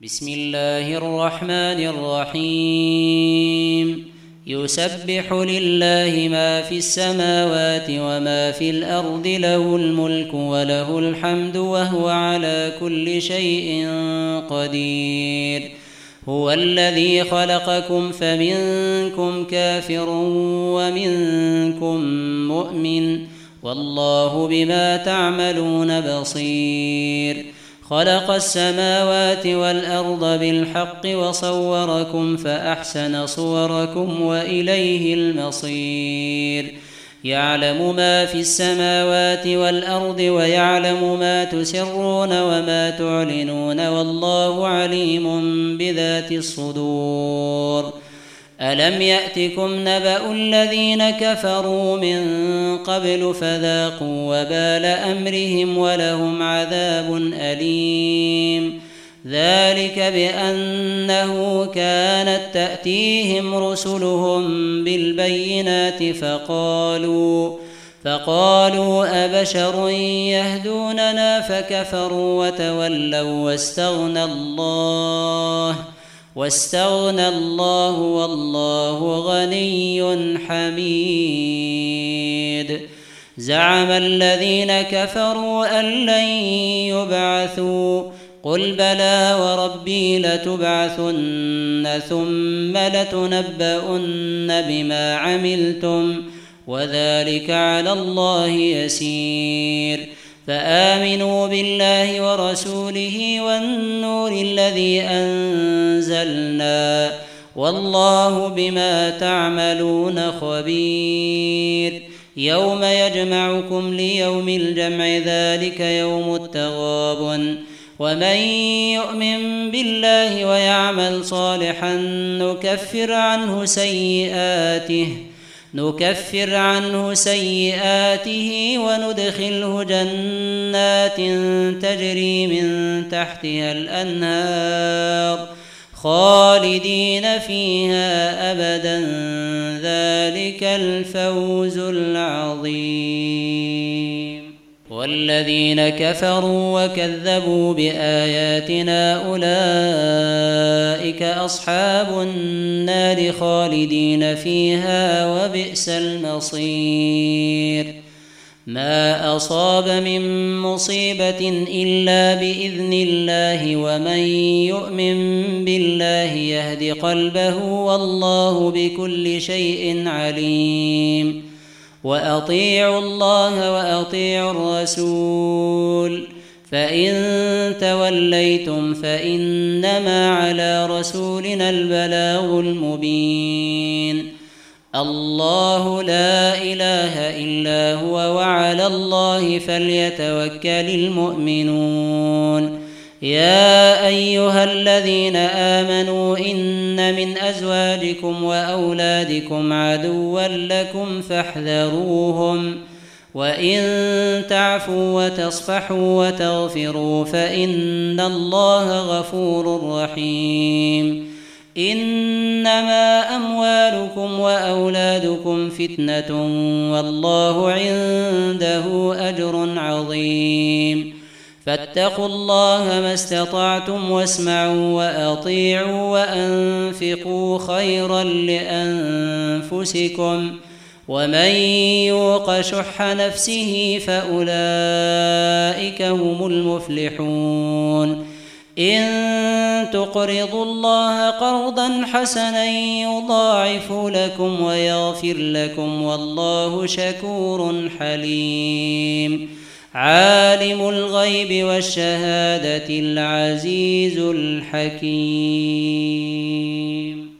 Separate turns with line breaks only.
بسم الله الرحمن الرحيم يسبح لله ما في السماوات وما في الأرض له الملك وله الحمد وهو على كل شيء قدير هو الذي خلقكم فمنكم كافر ومنكم مؤمن والله بما تعملون بصير خلق السماوات والأرض بالحق وصوركم فأحسن صوركم وإليه المصير يعلم ما في السماوات والأرض ويعلم ما تسرون وما تعلنون والله عليم بذات الصدور ألم يأتكم نبأ الذين كفروا من قبل فذاقوا وبال أمرهم ولهم عذاب أليم ذلك بأنه كانت تأتيهم رسلهم بالبينات فقالوا أبشر يهدوننا فكفروا وتولوا واستغنى الله والله غني حميد زعم الذين كفروا أن لن يبعثوا قل بلى وربي لتبعثن ثم لتنبؤن بما عملتم وذلك على الله يسير فآمنوا بالله ورسوله والنور الذي أنزلنا والله بما تعملون خبير يوم يجمعكم ليوم الجمع ذلك يوم التغابن ومن يؤمن بالله ويعمل صالحا نكفر عنه سيئاته وندخله جنات تجري من تحتها الأنهار خالدين فيها أبدا ذلك الفوز العظيم والذين كفروا وكذبوا بآياتنا أولئك أصحاب النار خالدين فيها وبئس المصير ما أصاب من مصيبة إلا بإذن الله ومن يؤمن بالله يهد قلبه والله بكل شيء عليم وأطيعوا الله وأطيعوا الرسول فإن توليتم فإنما على رسولنا البلاغ المبين الله لا إله إلا هو وعلى الله فليتوكل المؤمنون يا أيها الذين آمنوا إن من أزواجكم وأولادكم عدوا لكم فاحذروهم وإن تعفوا وتصفحوا وتغفروا فإن الله غفور رحيم إنما أموالكم وأولادكم فتنة والله عنده أجر عظيم فاتقوا الله ما استطعتم واسمعوا وأطيعوا وأنفقوا خيرا لأنفسكم ومن يوق شح نفسه فأولئك هم المفلحون إن تقرضوا الله قرضا حسنا يضاعف لكم ويغفر لكم والله شكور حليم عالم الغيب والشهادة العزيز الحكيم